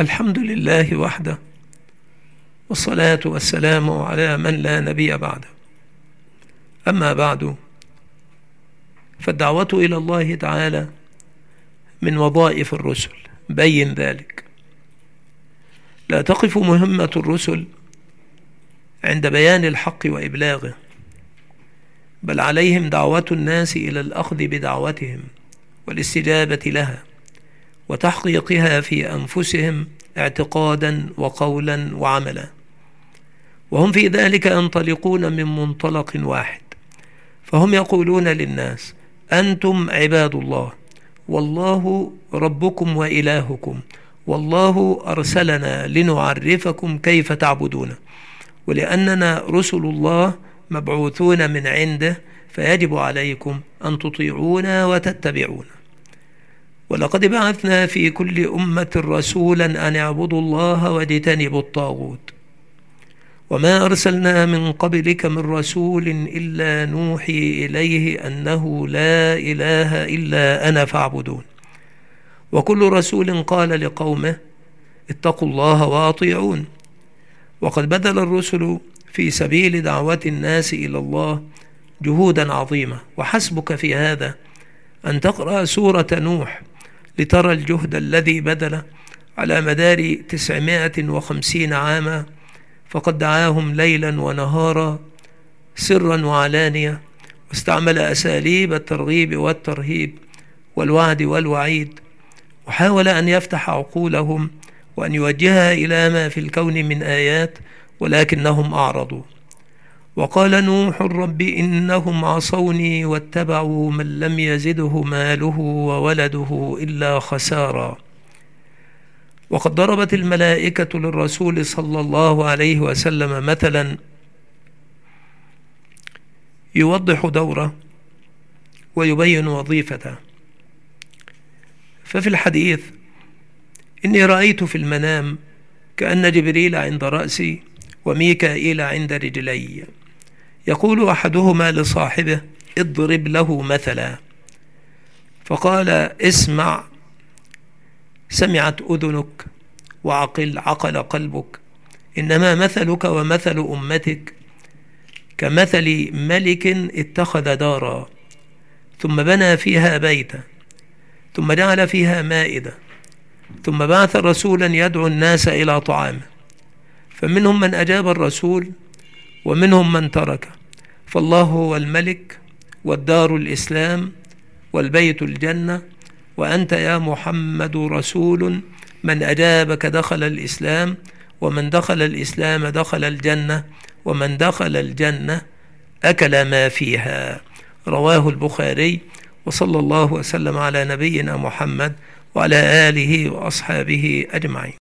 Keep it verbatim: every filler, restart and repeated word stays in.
الحمد لله وحده، والصلاة والسلام على من لا نبي بعده. أما بعد، فالدعوة إلى الله تعالى من وظائف الرسل، بين ذلك. لا تقف مهمة الرسل عند بيان الحق وإبلاغه، بل عليهم دعوة الناس إلى الأخذ بدعوتهم والاستجابة لها وتحقيقها في أنفسهم اعتقادا وقولا وعملا، وهم في ذلك ينطلقون من منطلق واحد. فهم يقولون للناس: أنتم عباد الله، والله ربكم وإلهكم، والله أرسلنا لنعرفكم كيف تعبدون، ولأننا رسل الله مبعوثون من عنده، فيجب عليكم أن تطيعونا وتتبعونا. ولقد بعثنا في كل أمة رسولا أن اعبدوا الله واجتنبوا الطاغوت، وما أرسلنا من قبلك من رسول إلا نوحي إليه أنه لا إله إلا أنا فاعبدون. وكل رسول قال لقومه: اتقوا الله وأطيعون. وقد بذل الرسل في سبيل دعوة الناس إلى الله جهودا عظيمة، وحسبك في هذا أن تقرأ سورة نوح لترى الجهد الذي بذل على مدار تسعمائة وخمسين عاما، فقد دعاهم ليلا ونهارا سرا وعلانية، واستعمل أساليب الترغيب والترهيب والوعد والوعيد، وحاول أن يفتح عقولهم وأن يوجهها إلى ما في الكون من آيات، ولكنهم أعرضوا. وقال نوح: رب إنهم عصوني واتبعوا من لم يزده ماله وولده إلا خسارا. وقد ضربت الملائكة للرسول صلى الله عليه وسلم مثلا يوضح دوره ويبين وظيفته. ففي الحديث: إني رأيت في المنام كأن جبريل عند رأسي وميكائيل عند رجلي، يقول أحدهما لصاحبه: اضرب له مثلا. فقال: اسمع، سمعت أذنك، وعقل، عقل قلبك. إنما مثلك ومثل أمتك كمثل ملك اتخذ دارا، ثم بنى فيها بيتا، ثم جعل فيها مائدة، ثم بعث رسولا يدعو الناس إلى طعامه، فمنهم من أجاب الرسول ومنهم من ترك. فالله هو الملك، والدار الإسلام، والبيت الجنة، وأنت يا محمد رسول، من أجابك دخل الإسلام، ومن دخل الإسلام دخل الجنة، ومن دخل الجنة أكل ما فيها. رواه البخاري. وصلى الله وسلم على نبينا محمد وعلى آله وأصحابه أجمعين.